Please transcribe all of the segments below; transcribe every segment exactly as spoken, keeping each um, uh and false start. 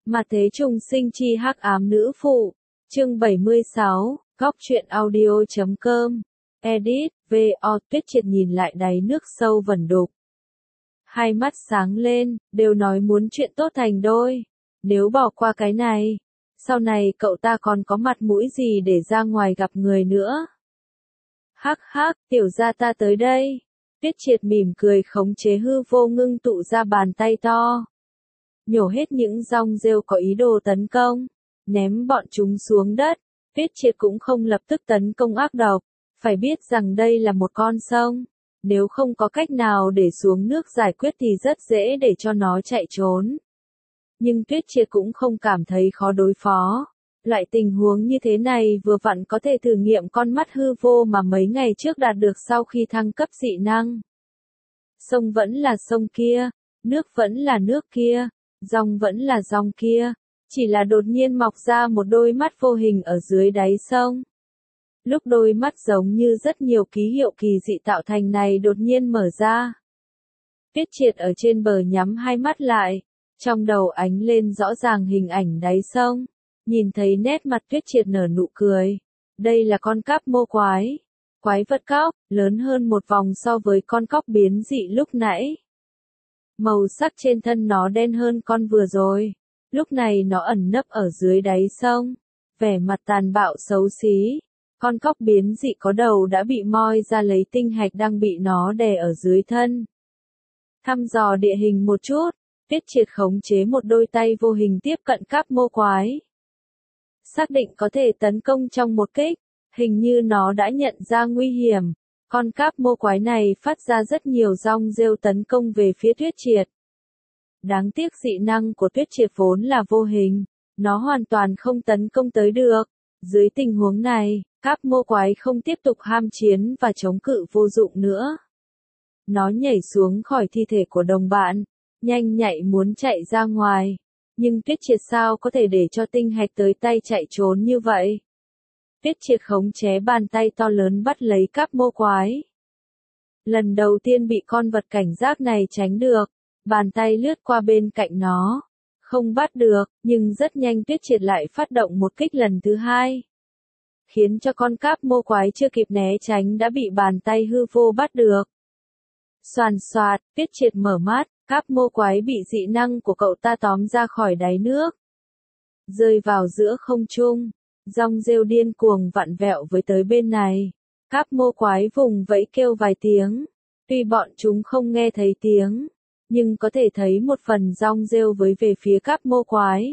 Mà thế trùng sinh chi hắc ám nữ phụ. Chương bảy mươi sáu, góc truyện audio chấm com. Edit, vê o Tuyết Triệt nhìn lại đáy nước sâu vẩn đục. Hai mắt sáng lên, đều nói muốn chuyện tốt thành đôi. Nếu bỏ qua cái này, sau này cậu ta còn có mặt mũi gì để ra ngoài gặp người nữa. Hắc hắc, tiểu gia ta tới đây. Tuyết Triệt mỉm cười khống chế hư vô ngưng tụ ra bàn tay to. Nhổ hết những rong rêu có ý đồ tấn công, ném bọn chúng xuống đất. Tuyết Triệt cũng không lập tức tấn công ác độc, phải biết rằng đây là một con sông, nếu không có cách nào để xuống nước giải quyết thì rất dễ để cho nó chạy trốn. Nhưng Tuyết Triệt cũng không cảm thấy khó đối phó. Loại tình huống như thế này vừa vặn có thể thử nghiệm con mắt hư vô mà mấy ngày trước đạt được sau khi thăng cấp dị năng. Sông vẫn là sông kia, nước vẫn là nước kia, dòng vẫn là dòng kia, chỉ là đột nhiên mọc ra một đôi mắt vô hình ở dưới đáy sông. Lúc đôi mắt giống như rất nhiều ký hiệu kỳ dị tạo thành này đột nhiên mở ra. Tuyết Triệt ở trên bờ nhắm hai mắt lại, trong đầu ánh lên rõ ràng hình ảnh đáy sông, nhìn thấy nét mặt Tuyết Triệt nở nụ cười. Đây là con cáp mô quái, quái vật cóc, lớn hơn một vòng so với con cóc biến dị lúc nãy. Màu sắc trên thân nó đen hơn con vừa rồi, lúc này nó ẩn nấp ở dưới đáy sông, vẻ mặt tàn bạo xấu xí. Con cóc biến dị có đầu đã bị moi ra lấy tinh hạch đang bị nó đè ở dưới thân. Thăm dò địa hình một chút, Tuyết Triệt khống chế một đôi tay vô hình tiếp cận cáp mô quái. Xác định có thể tấn công trong một kích, hình như nó đã nhận ra nguy hiểm. Con cáp mô quái này phát ra rất nhiều rong rêu tấn công về phía Tuyết Triệt. Đáng tiếc dị năng của Tuyết Triệt vốn là vô hình, nó hoàn toàn không tấn công tới được. Dưới tình huống này, cáp mô quái không tiếp tục ham chiến và chống cự vô dụng nữa. Nó nhảy xuống khỏi thi thể của đồng bạn, nhanh nhạy muốn chạy ra ngoài. Nhưng Tuyết Triệt sao có thể để cho tinh hạch tới tay chạy trốn như vậy? Tuyết Triệt khống chế bàn tay to lớn bắt lấy cáp mô quái. Lần đầu tiên bị con vật cảnh giác này tránh được, bàn tay lướt qua bên cạnh nó. Không bắt được, nhưng rất nhanh Tuyết Triệt lại phát động một kích lần thứ hai. Khiến cho con cáp mô quái chưa kịp né tránh đã bị bàn tay hư vô bắt được. Xoàn xoạt, Tuyết Triệt mở mắt, cáp mô quái bị dị năng của cậu ta tóm ra khỏi đáy nước. Rơi vào giữa không trung, rong rêu điên cuồng vặn vẹo với tới bên này. Cáp mô quái vùng vẫy kêu vài tiếng, tuy bọn chúng không nghe thấy tiếng, nhưng có thể thấy một phần rong rêu với về phía cáp mô quái.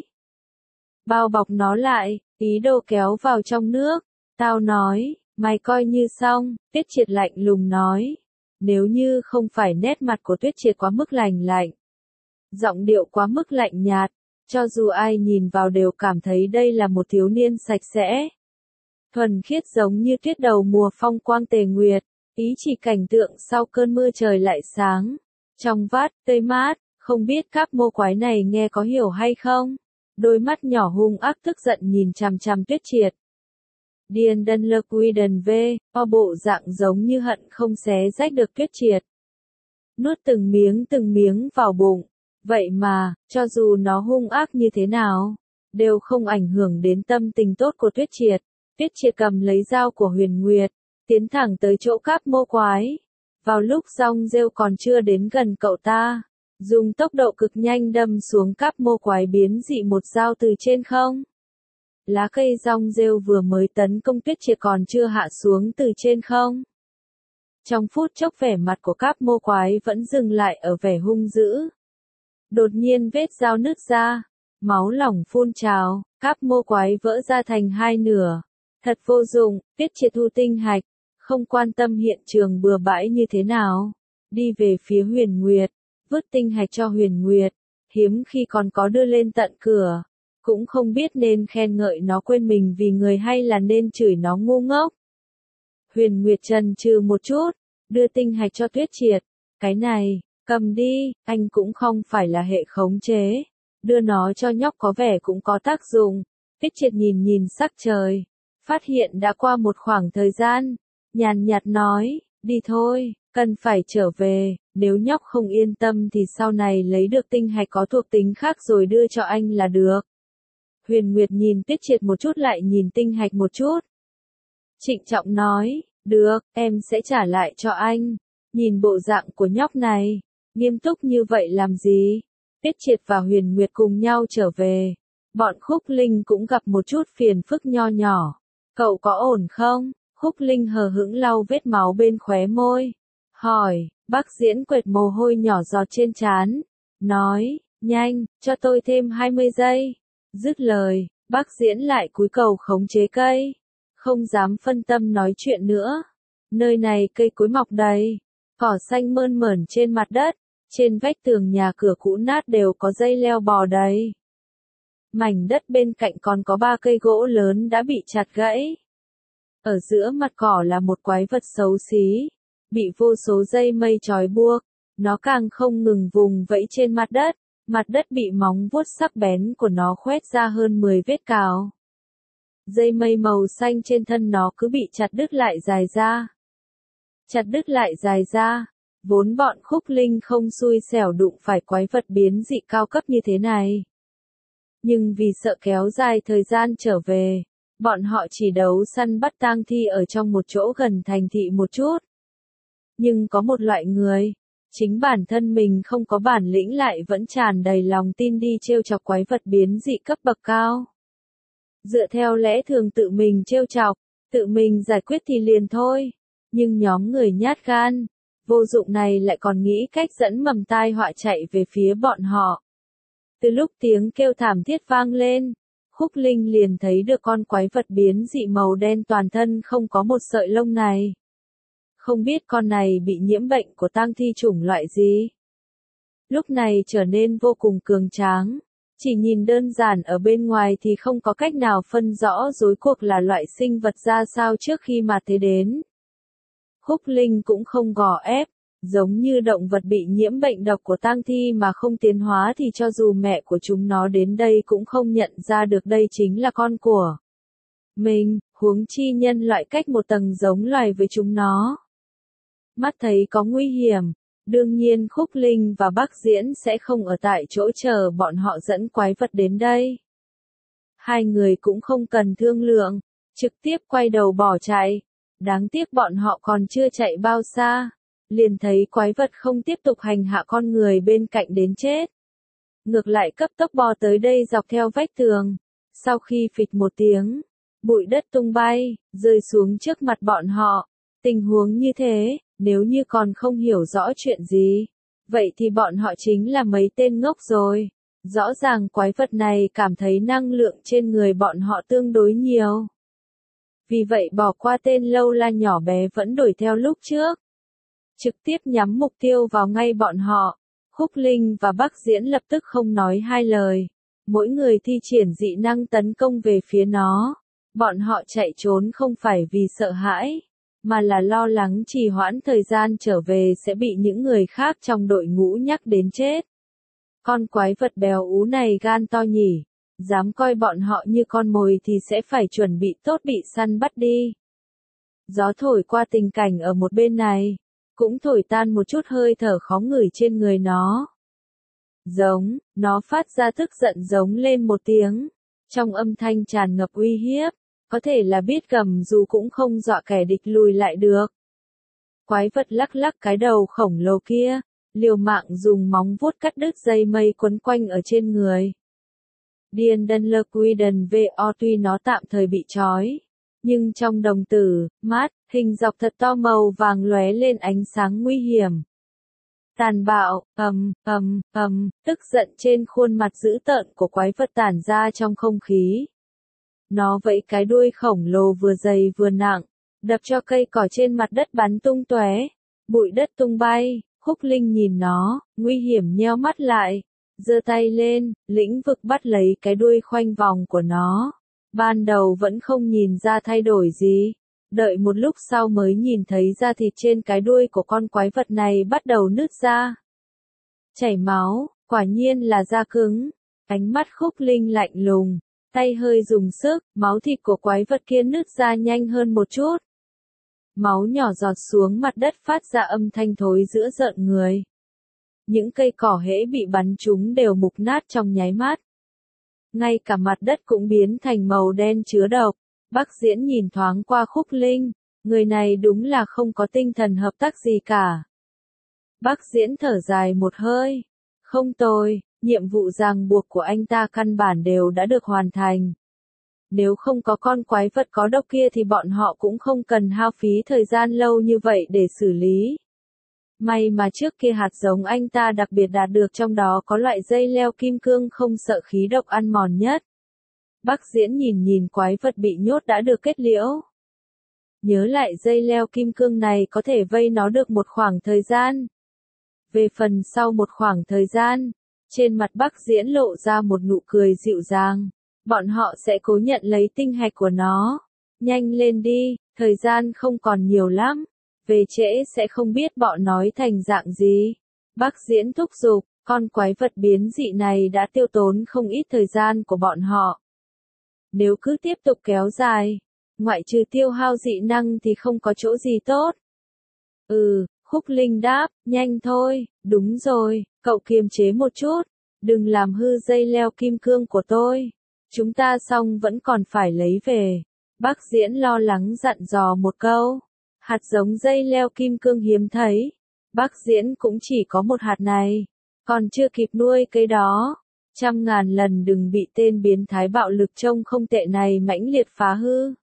Bao bọc nó lại, ý đồ kéo vào trong nước. Tao nói, mày coi như xong, Tuyết Triệt lạnh lùng nói. Nếu như không phải nét mặt của Tuyết Triệt quá mức lành lạnh, giọng điệu quá mức lạnh nhạt, cho dù ai nhìn vào đều cảm thấy đây là một thiếu niên sạch sẽ, thuần khiết giống như tuyết đầu mùa phong quang tề nguyệt, ý chỉ cảnh tượng sau cơn mưa trời lại sáng, trong vắt, tươi mát. Không biết cáp mô quái này nghe có hiểu hay không? Đôi mắt nhỏ hung ác tức giận nhìn chằm chằm Tuyết Triệt. Điền đần lơ quy đần vê, o bộ dạng giống như hận không xé rách được Tuyết Triệt. Nuốt từng miếng từng miếng vào bụng. Vậy mà, cho dù nó hung ác như thế nào, đều không ảnh hưởng đến tâm tình tốt của Tuyết Triệt. Tuyết Triệt cầm lấy dao của Huyền Nguyệt, tiến thẳng tới chỗ cáp mô quái. Vào lúc rong rêu còn chưa đến gần cậu ta, dùng tốc độ cực nhanh đâm xuống cáp mô quái biến dị một dao từ trên không. Lá cây rong rêu vừa mới tấn công Tuyết Triệt còn chưa hạ xuống từ trên không. Trong phút chốc vẻ mặt của cáp mô quái vẫn dừng lại ở vẻ hung dữ. Đột nhiên vết dao nứt ra, máu lỏng phun trào, cáp mô quái vỡ ra thành hai nửa. Thật vô dụng, Tuyết Triệt thu tinh hạch, không quan tâm hiện trường bừa bãi như thế nào. Đi về phía Huyền Nguyệt, vứt tinh hạch cho Huyền Nguyệt, hiếm khi còn có đưa lên tận cửa. Cũng không biết nên khen ngợi nó quên mình vì người hay là nên chửi nó ngu ngốc. Huyền Nguyệt chần chừ một chút, đưa tinh hạch cho Tuyết Triệt. Cái này, cầm đi, anh cũng không phải là hệ khống chế. Đưa nó cho nhóc có vẻ cũng có tác dụng. Tuyết Triệt nhìn nhìn sắc trời, phát hiện đã qua một khoảng thời gian. Nhàn nhạt nói, đi thôi, Cần phải trở về, nếu nhóc không yên tâm thì sau này lấy được tinh hạch có thuộc tính khác rồi đưa cho anh là được. Huyền Nguyệt nhìn Tuyết Triệt một chút lại nhìn tinh hạch một chút. Trịnh trọng nói, được, em sẽ trả lại cho anh. Nhìn bộ dạng của nhóc này, nghiêm túc như vậy làm gì? Tuyết Triệt và Huyền Nguyệt cùng nhau trở về. Bọn Khúc Linh cũng gặp một chút phiền phức nho nhỏ. Cậu có ổn không? Khúc Linh hờ hững lau vết máu bên khóe môi. Hỏi, Bác Diễn quệt mồ hôi nhỏ giọt trên trán. Nói, nhanh, cho tôi thêm hai mươi giây. Dứt lời, Bác Diễn lại cúi đầu khống chế cây. Không dám phân tâm nói chuyện nữa. Nơi này cây cối mọc đầy. Cỏ xanh mơn mởn trên mặt đất. Trên vách tường nhà cửa cũ nát đều có dây leo bò đầy. Mảnh đất bên cạnh còn có ba cây gỗ lớn đã bị chặt gãy. Ở giữa mặt cỏ là một quái vật xấu xí, bị vô số dây mây trói buộc, nó càng không ngừng vùng vẫy trên mặt đất, mặt đất bị móng vuốt sắc bén của nó khoét ra hơn mười vết cào. Dây mây màu xanh trên thân nó cứ bị chặt đứt lại dài ra. Chặt đứt lại dài ra, vốn bọn Khúc Linh không xui xẻo đụng phải quái vật biến dị cao cấp như thế này. Nhưng vì sợ kéo dài thời gian trở về, bọn họ chỉ đấu săn bắt tang thi ở trong một chỗ gần thành thị một chút. Nhưng có một loại người, chính bản thân mình không có bản lĩnh lại vẫn tràn đầy lòng tin đi trêu chọc quái vật biến dị cấp bậc cao. Dựa theo lẽ thường tự mình trêu chọc, tự mình giải quyết thì liền thôi. Nhưng nhóm người nhát gan, vô dụng này lại còn nghĩ cách dẫn mầm tai họa chạy về phía bọn họ. Từ lúc tiếng kêu thảm thiết vang lên, Khúc Linh liền thấy được con quái vật biến dị màu đen toàn thân không có một sợi lông này. Không biết con này bị nhiễm bệnh của tang thi chủng loại gì. Lúc này trở nên vô cùng cường tráng. Chỉ nhìn đơn giản ở bên ngoài thì không có cách nào phân rõ rối cuộc là loại sinh vật ra sao trước khi mà thế đến. Khúc Linh cũng không gò ép, giống như động vật bị nhiễm bệnh độc của tang thi mà không tiến hóa thì cho dù mẹ của chúng nó đến đây cũng không nhận ra được đây chính là con của mình, huống chi nhân loại cách một tầng giống loài với chúng nó. Mắt thấy có nguy hiểm, đương nhiên Khúc Linh và Bác Diễn sẽ không ở tại chỗ chờ bọn họ dẫn quái vật đến đây. Hai người cũng không cần thương lượng, trực tiếp quay đầu bỏ chạy. Đáng tiếc bọn họ còn chưa chạy bao xa, liền thấy quái vật không tiếp tục hành hạ con người bên cạnh đến chết. Ngược lại cấp tốc bò tới đây dọc theo vách tường. Sau khi phịch một tiếng, bụi đất tung bay, rơi xuống trước mặt bọn họ. Tình huống như thế, nếu như còn không hiểu rõ chuyện gì, vậy thì bọn họ chính là mấy tên ngốc rồi. Rõ ràng quái vật này cảm thấy năng lượng trên người bọn họ tương đối nhiều. Vì vậy bỏ qua tên lâu la nhỏ bé vẫn đuổi theo lúc trước. Trực tiếp nhắm mục tiêu vào ngay bọn họ. Khúc Linh và Bác Diễn lập tức không nói hai lời. Mỗi người thi triển dị năng tấn công về phía nó. Bọn họ chạy trốn không phải vì sợ hãi, mà là lo lắng trì hoãn thời gian trở về sẽ bị những người khác trong đội ngũ nhắc đến chết. Con quái vật bèo ú này gan to nhỉ. Dám coi bọn họ như con mồi thì sẽ phải chuẩn bị tốt bị săn bắt đi. Gió thổi qua tình cảnh ở một bên này, cũng thổi tan một chút hơi thở khó ngửi trên người nó. Giống, nó phát ra tức giận giống lên một tiếng, trong âm thanh tràn ngập uy hiếp, có thể là biết gầm dù cũng không dọa kẻ địch lùi lại được. Quái vật lắc lắc cái đầu khổng lồ kia, liều mạng dùng móng vuốt cắt đứt dây mây quấn quanh ở trên người. Điền đần lơ quy đần vo tuy nó tạm thời bị trói, nhưng trong đồng tử, mắt, hình dọc thật to màu vàng lóe lên ánh sáng nguy hiểm. Tàn bạo, ầm, ầm, ầm, tức giận trên khuôn mặt dữ tợn của quái vật tản ra trong không khí. Nó vẫy cái đuôi khổng lồ vừa dày vừa nặng, đập cho cây cỏ trên mặt đất bắn tung tóe, bụi đất tung bay. Khúc Linh nhìn nó, nguy hiểm nheo mắt lại, giơ tay lên, lĩnh vực bắt lấy cái đuôi khoanh vòng của nó. Ban đầu vẫn không nhìn ra thay đổi gì, đợi một lúc sau mới nhìn thấy da thịt trên cái đuôi của con quái vật này bắt đầu nứt ra. Chảy máu, quả nhiên là da cứng. Ánh mắt Khúc Linh lạnh lùng, tay hơi dùng sức, máu thịt của quái vật kia nứt ra nhanh hơn một chút. Máu nhỏ giọt xuống mặt đất phát ra âm thanh thối giữa rợn người. Những cây cỏ hễ bị bắn trúng đều mục nát trong nháy mắt. Ngay cả mặt đất cũng biến thành màu đen chứa độc. Bác Diễn nhìn thoáng qua Khúc Linh, người này đúng là không có tinh thần hợp tác gì cả. Bác Diễn thở dài một hơi. Không tồi, nhiệm vụ ràng buộc của anh ta căn bản đều đã được hoàn thành. Nếu không có con quái vật có độc kia thì bọn họ cũng không cần hao phí thời gian lâu như vậy để xử lý. May mà trước kia hạt giống anh ta đặc biệt đạt được trong đó có loại dây leo kim cương không sợ khí độc ăn mòn nhất. Bác Diễn nhìn nhìn quái vật bị nhốt đã được kết liễu. Nhớ lại dây leo kim cương này có thể vây nó được một khoảng thời gian. Về phần sau một khoảng thời gian, trên mặt Bác Diễn lộ ra một nụ cười dịu dàng. Bọn họ sẽ cố nhận lấy tinh hạch của nó. Nhanh lên đi, thời gian không còn nhiều lắm. Về trễ sẽ không biết bọn nói thành dạng gì. Bác Diễn thúc giục, con quái vật biến dị này đã tiêu tốn không ít thời gian của bọn họ. Nếu cứ tiếp tục kéo dài, ngoại trừ tiêu hao dị năng thì không có chỗ gì tốt. Ừ, Khúc Linh đáp, nhanh thôi, đúng rồi, cậu kiềm chế một chút, đừng làm hư dây leo kim cương của tôi. Chúng ta xong vẫn còn phải lấy về. Bác Diễn lo lắng dặn dò một câu. Hạt giống dây leo kim cương hiếm thấy. Bác Diễn cũng chỉ có một hạt này. Còn chưa kịp nuôi cái đó. Trăm ngàn lần đừng bị tên biến thái bạo lực trông không tệ này mãnh liệt phá hư.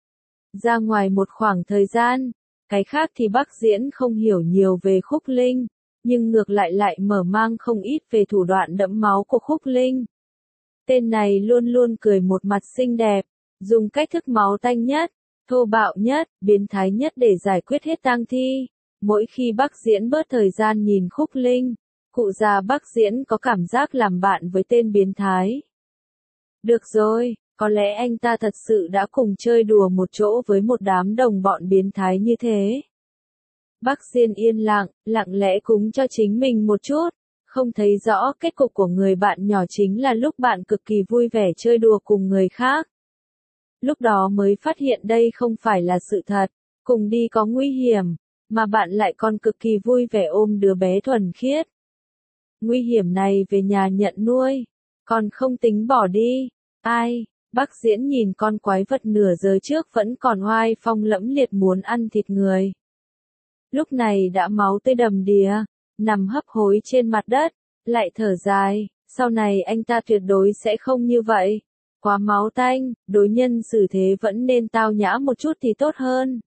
Ra ngoài một khoảng thời gian. Cái khác thì bác Diễn không hiểu nhiều về Khúc Linh. Nhưng ngược lại lại mở mang không ít về thủ đoạn đẫm máu của Khúc Linh. Tên này luôn luôn cười một mặt xinh đẹp, dùng cách thức máu tanh nhất, thô bạo nhất, biến thái nhất để giải quyết hết tang thi. Mỗi khi bác Diễn bớt thời gian nhìn Khúc Linh, cụ già bác Diễn có cảm giác làm bạn với tên biến thái. Được rồi, có lẽ anh ta thật sự đã cùng chơi đùa một chỗ với một đám đồng bọn biến thái như thế. Bác Diễn yên lặng, lặng lẽ cúng cho chính mình một chút. Không thấy rõ kết cục của người bạn nhỏ chính là lúc bạn cực kỳ vui vẻ chơi đùa cùng người khác. Lúc đó mới phát hiện đây không phải là sự thật, cùng đi có nguy hiểm, mà bạn lại còn cực kỳ vui vẻ ôm đứa bé thuần khiết. Nguy hiểm này về nhà nhận nuôi, còn không tính bỏ đi. Ai, bác Diễn nhìn con quái vật nửa giờ trước vẫn còn oai phong lẫm liệt muốn ăn thịt người. Lúc này đã máu tươi đầm đìa. Nằm hấp hối trên mặt đất, lại thở dài, sau này anh ta tuyệt đối sẽ không như vậy. Quá máu tanh, đối nhân xử thế vẫn nên tao nhã một chút thì tốt hơn.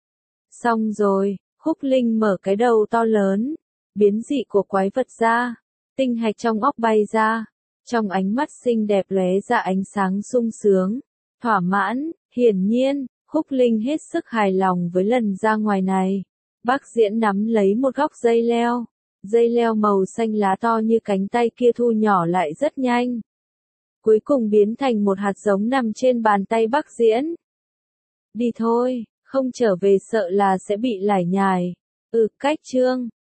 Xong rồi, Khúc Linh mở cái đầu to lớn, biến dị của quái vật ra, tinh hạch trong óc bay ra, trong ánh mắt xinh đẹp lóe ra ánh sáng sung sướng, thỏa mãn, hiển nhiên, Khúc Linh hết sức hài lòng với lần ra ngoài này. Bác Diễn nắm lấy một góc dây leo. Dây leo màu xanh lá to như cánh tay kia thu nhỏ lại rất nhanh. Cuối cùng biến thành một hạt giống nằm trên bàn tay bác Diễn. Đi thôi, không trở về sợ là sẽ bị lải nhải. Ừ, cách chương.